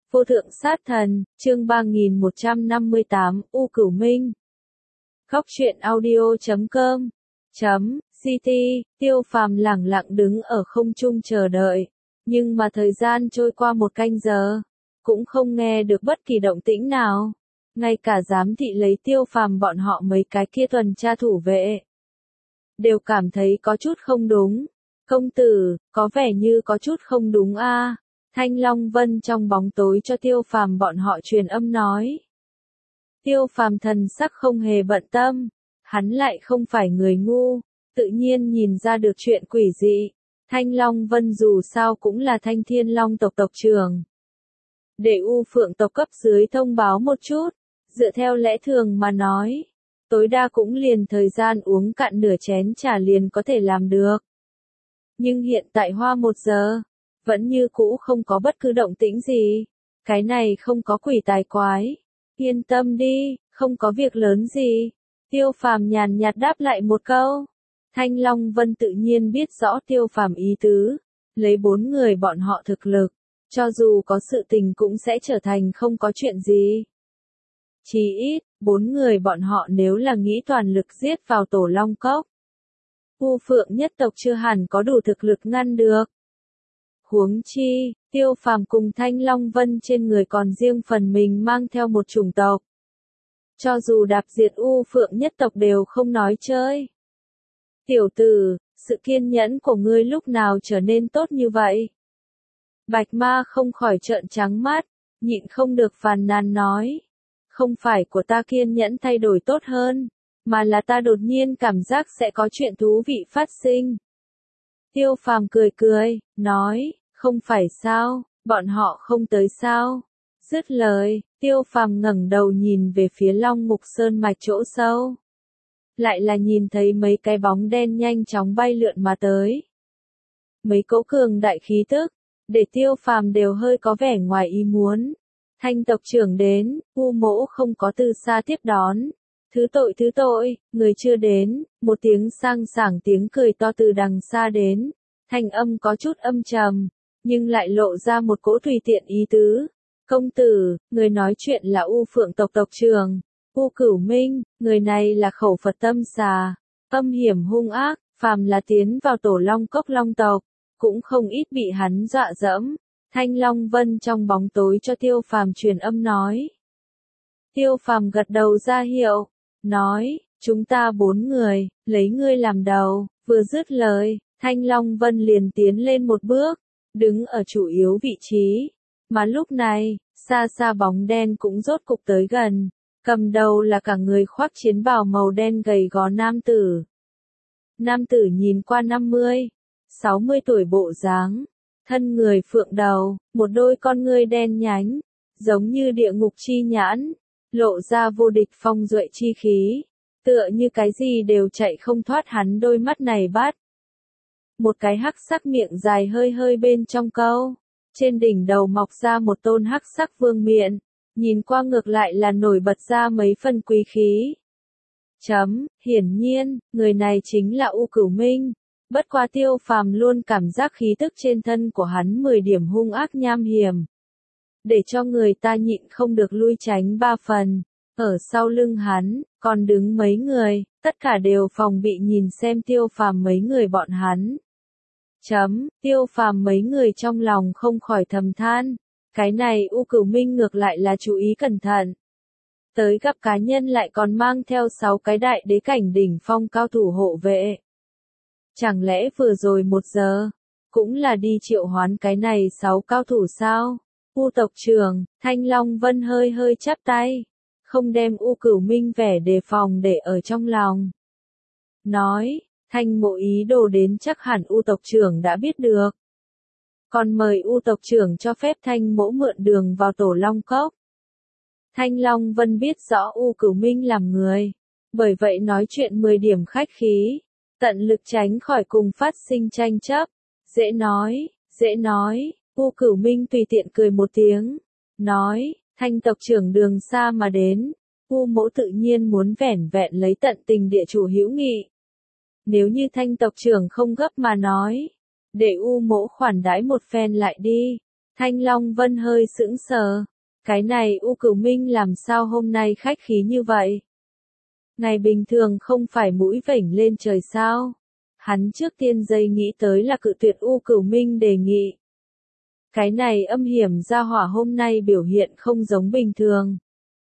Vô thượng sát thần, chương 3158, U Cửu Minh. Khóc chuyện audio.com .ct, Tiêu Phàm lẳng lặng đứng ở không trung chờ đợi. Nhưng mà thời gian trôi qua một canh giờ, cũng không nghe được bất kỳ động tĩnh nào. Ngay cả giám thị lấy Tiêu Phàm bọn họ mấy cái kia tuần tra thủ vệ đều cảm thấy có chút không đúng. Công tử, có vẻ như có chút không đúng a. Thanh Long Vân trong bóng tối cho Tiêu Phàm bọn họ truyền âm nói. Tiêu Phàm thần sắc không hề bận tâm, hắn lại không phải người ngu, tự nhiên nhìn ra được chuyện quỷ dị. Thanh Long Vân dù sao cũng là Thanh Thiên Long tộc tộc trưởng. Để U Phượng tộc cấp dưới thông báo một chút, dựa theo lẽ thường mà nói, tối đa cũng liền thời gian uống cạn nửa chén trà liền có thể làm được. Nhưng hiện tại hoa 1 giờ, vẫn như cũ không có bất cứ động tĩnh gì. Cái này không có quỷ tài quái. Yên tâm đi, không có việc lớn gì. Tiêu Phàm nhàn nhạt đáp lại một câu. Thanh Long Vân tự nhiên biết rõ Tiêu Phàm ý tứ. Lấy 4 người bọn họ thực lực, cho dù có sự tình cũng sẽ trở thành không có chuyện gì. Chỉ ít, 4 người bọn họ nếu là nghĩ toàn lực giết vào Tổ Long Cốc, U Phượng nhất tộc chưa hẳn có đủ thực lực ngăn được. Huống chi, Tiêu Phàm cùng Thanh Long Vân trên người còn riêng phần mình mang theo một chủng tộc. Cho dù đạp diệt U Phượng nhất tộc đều không nói chơi. Tiểu tử, sự kiên nhẫn của ngươi lúc nào trở nên tốt như vậy? Bạch Ma không khỏi trợn trắng mắt, nhịn không được phàn nàn nói. Không phải của ta kiên nhẫn thay đổi tốt hơn, mà là ta đột nhiên cảm giác sẽ có chuyện thú vị phát sinh. Tiêu Phàm cười cười, nói, không phải sao, bọn họ không tới sao. Dứt lời, Tiêu Phàm ngẩng đầu nhìn về phía Long Mục Sơn mạch chỗ sâu. Lại là nhìn thấy mấy cái bóng đen nhanh chóng bay lượn mà tới. Mấy cỗ cường đại khí tức, để Tiêu Phàm đều hơi có vẻ ngoài ý muốn. Thanh tộc trưởng đến, U Mỗ không có từ xa tiếp đón. Thứ tội, người chưa đến, một tiếng sang sảng tiếng cười to từ đằng xa đến. Thanh âm có chút âm trầm, nhưng lại lộ ra một cỗ tùy tiện ý tứ. Công tử, người nói chuyện là U Phượng tộc tộc trưởng. U Cửu Minh, người này là khẩu Phật tâm xà, âm hiểm hung ác, phàm là tiến vào Tổ Long Cốc Long tộc, cũng không ít bị hắn dọa dẫm. Thanh Long Vân trong bóng tối cho Tiêu Phàm truyền âm nói. Tiêu Phàm gật đầu ra hiệu, nói, chúng ta 4 người, lấy ngươi làm đầu. Vừa dứt lời, Thanh Long Vân liền tiến lên một bước, đứng ở chủ yếu vị trí. Mà lúc này, xa xa bóng đen cũng rốt cục tới gần, cầm đầu là cả người khoác chiến bào màu đen gầy gò nam tử. Nam tử nhìn qua 50, 60 tuổi bộ dáng, thân người phượng đầu, một đôi con ngươi đen nhánh, giống như địa ngục chi nhãn, lộ ra vô địch phong duệ chi khí, tựa như cái gì đều chạy không thoát hắn đôi mắt này bắt. Một cái hắc sắc miệng dài hơi hơi bên trong câu, trên đỉnh đầu mọc ra một tôn hắc sắc vương miện, nhìn qua ngược lại là nổi bật ra mấy phần quý khí. Hiển nhiên, người này chính là U Cửu Minh. Bất qua Tiêu Phàm luôn cảm giác khí tức trên thân của hắn 10 điểm hung ác nham hiểm, để cho người ta nhịn không được lui tránh 3 phần. Ở sau lưng hắn, còn đứng mấy người, tất cả đều phòng bị nhìn xem Tiêu Phàm mấy người bọn hắn. Tiêu Phàm mấy người trong lòng không khỏi thầm than, cái này U Cửu Minh ngược lại là chú ý cẩn thận. Tới gặp cá nhân lại còn mang theo 6 cái đại đế cảnh đỉnh phong cao thủ hộ vệ. Chẳng lẽ vừa rồi 1 giờ, cũng là đi triệu hoán cái này 6 cao thủ sao? U tộc trưởng, Thanh Long Vân hơi hơi chắp tay, không đem U Cửu Minh vẻ đề phòng để ở trong lòng. Nói, Thanh Mộ ý đồ đến chắc hẳn U tộc trưởng đã biết được. Còn mời U tộc trưởng cho phép Thanh Mỗ mượn đường vào Tổ Long Cốc. Thanh Long Vân biết rõ U Cửu Minh làm người, bởi vậy nói chuyện 10 điểm khách khí, tận lực tránh khỏi cùng phát sinh tranh chấp. Dễ nói, U Cửu Minh tùy tiện cười một tiếng, nói, Thanh tộc trưởng đường xa mà đến, U Mỗ tự nhiên muốn vẻn vẹn lấy tận tình địa chủ hữu nghị. Nếu như Thanh tộc trưởng không gấp mà nói, để U Mỗ khoản đãi một phen lại đi. Thanh Long Vân hơi sững sờ. Cái này U Cửu Minh làm sao hôm nay khách khí như vậy? Ngày bình thường không phải mũi vểnh lên trời sao? Hắn trước tiên giây nghĩ tới là cự tuyệt U Cửu Minh đề nghị. Cái này âm hiểm gia hỏa hôm nay biểu hiện không giống bình thường.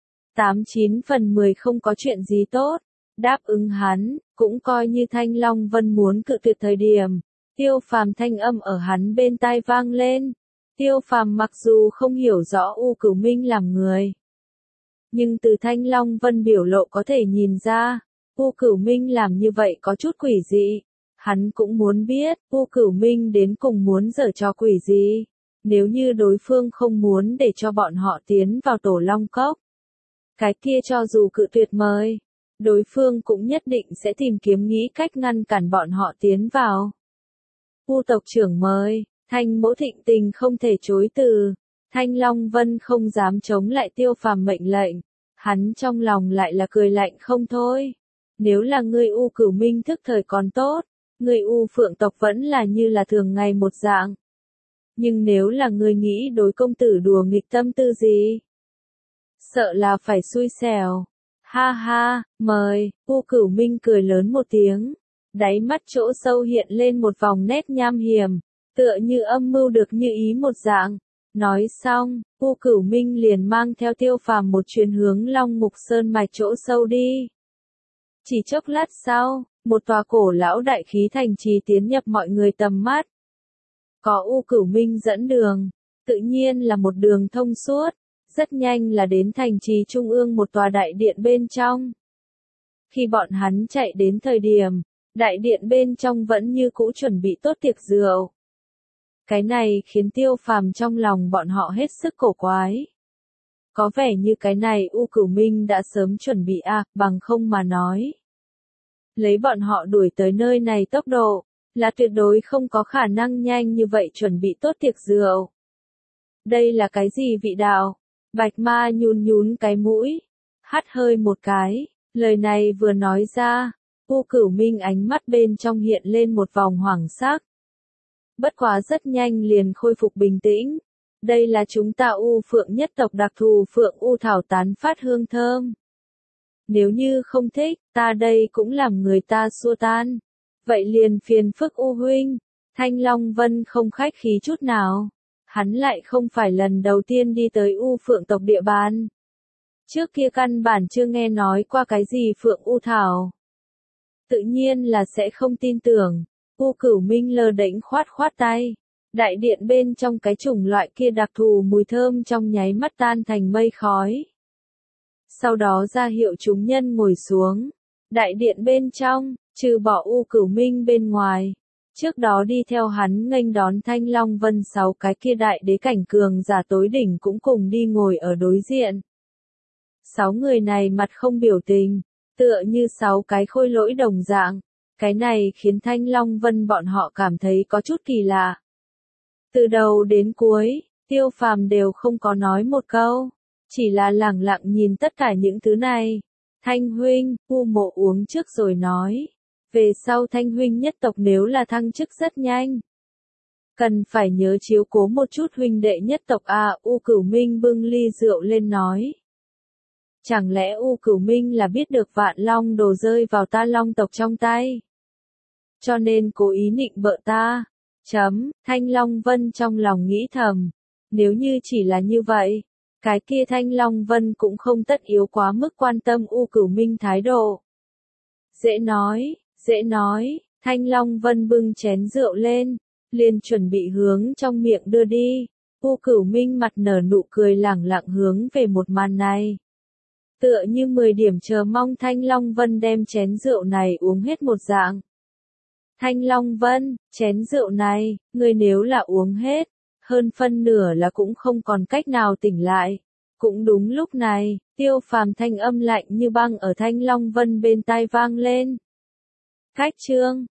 89 phần 10 không có chuyện gì tốt. Đáp ứng hắn, cũng coi như Thanh Long Vân muốn cự tuyệt thời điểm. Tiêu Phàm thanh âm ở hắn bên tai vang lên. Tiêu Phàm mặc dù không hiểu rõ U Cửu Minh làm người, nhưng từ Thanh Long Vân biểu lộ có thể nhìn ra, U Cửu Minh làm như vậy có chút quỷ dị. Hắn cũng muốn biết, U Cửu Minh đến cùng muốn giở trò quỷ gì. Nếu như đối phương không muốn để cho bọn họ tiến vào Tổ Long Cốc, cái kia cho dù cự tuyệt mời, đối phương cũng nhất định sẽ tìm kiếm nghĩ cách ngăn cản bọn họ tiến vào. U tộc trưởng mời, Thanh Mỗ thịnh tình không thể chối từ. Thanh Long Vân không dám chống lại Tiêu Phàm mệnh lệnh. Hắn trong lòng lại là cười lạnh không thôi. Nếu là ngươi U Cửu Minh thức thời còn tốt, ngươi U Phượng tộc vẫn là như là thường ngày một dạng. Nhưng nếu là ngươi nghĩ đối công tử đùa nghịch tâm tư gì, sợ là phải xui xẻo. Ha ha, mời, U Cửu Minh cười lớn một tiếng. Đáy mắt chỗ sâu hiện lên một vòng nét nham hiểm, tựa như âm mưu được như ý một dạng. Nói xong, U Cửu Minh liền mang theo Tiêu Phàm một chuyến hướng Long Mục Sơn mạch chỗ sâu đi. Chỉ chốc lát sau, một tòa cổ lão đại khí thành trì tiến nhập mọi người tầm mắt. Có U Cửu Minh dẫn đường, tự nhiên là một đường thông suốt, rất nhanh là đến thành trì trung ương một tòa đại điện bên trong. Khi bọn hắn chạy đến thời điểm, đại điện bên trong vẫn như cũ chuẩn bị tốt tiệc rượu. Cái này khiến Tiêu Phàm trong lòng bọn họ hết sức cổ quái. Có vẻ như cái này U Cửu Minh đã sớm chuẩn bị bằng không mà nói. Lấy bọn họ đuổi tới nơi này tốc độ, là tuyệt đối không có khả năng nhanh như vậy chuẩn bị tốt tiệc rượu. Đây là cái gì vị đạo? Bạch Ma nhún nhún cái mũi, hắt hơi một cái, lời này vừa nói ra, U Cửu Minh ánh mắt bên trong hiện lên một vòng hoảng sắc. Bất quá rất nhanh liền khôi phục bình tĩnh. Đây là chúng ta U Phượng nhất tộc đặc thù Phượng U thảo tán phát hương thơm. Nếu như không thích, ta đây cũng làm người ta xua tan. Vậy liền phiền phức U huynh. Thanh Long Vân không khách khí chút nào. Hắn lại không phải lần đầu tiên đi tới U Phượng tộc địa bàn. Trước kia căn bản chưa nghe nói qua cái gì Phượng U thảo. Tự nhiên là sẽ không tin tưởng. U Cửu Minh lơ đễnh khoát khoát tay. Đại điện bên trong cái chủng loại kia đặc thù mùi thơm trong nháy mắt tan thành mây khói. Sau đó ra hiệu chúng nhân ngồi xuống. Đại điện bên trong, trừ bỏ U Cửu Minh bên ngoài. Trước đó đi theo hắn nghênh đón Thanh Long Vân 6 cái kia đại đế cảnh cường giả tối đỉnh cũng cùng đi ngồi ở đối diện. 6 người này mặt không biểu tình, tựa như 6 cái khôi lỗi đồng dạng. Cái này khiến Thanh Long Vân bọn họ cảm thấy có chút kỳ lạ. Từ đầu đến cuối, Tiêu Phàm đều không có nói một câu, chỉ là lẳng lặng nhìn tất cả những thứ này. Thanh huynh, U Mộ uống trước rồi nói. Về sau Thanh huynh nhất tộc nếu là thăng chức rất nhanh, cần phải nhớ chiếu cố một chút huynh đệ nhất tộc U Cửu Minh bưng ly rượu lên nói. Chẳng lẽ U Cửu Minh là biết được Vạn Long đồ rơi vào ta Long tộc trong tay, cho nên cố ý nịnh bợ ta. Thanh Long Vân trong lòng nghĩ thầm, nếu như chỉ là như vậy, cái kia Thanh Long Vân cũng không tất yếu quá mức quan tâm U Cửu Minh thái độ. Dễ nói, Thanh Long Vân bưng chén rượu lên, liền chuẩn bị hướng trong miệng đưa đi. U Cửu Minh mặt nở nụ cười lẳng lặng hướng về một màn này. Tựa như 10 điểm chờ mong Thanh Long Vân đem chén rượu này uống hết một dạng. Thanh Long Vân, chén rượu này, ngươi nếu là uống hết, hơn phân nửa là cũng không còn cách nào tỉnh lại. Cũng đúng lúc này, Tiêu Phàm thanh âm lạnh như băng ở Thanh Long Vân bên tai vang lên. Cách chương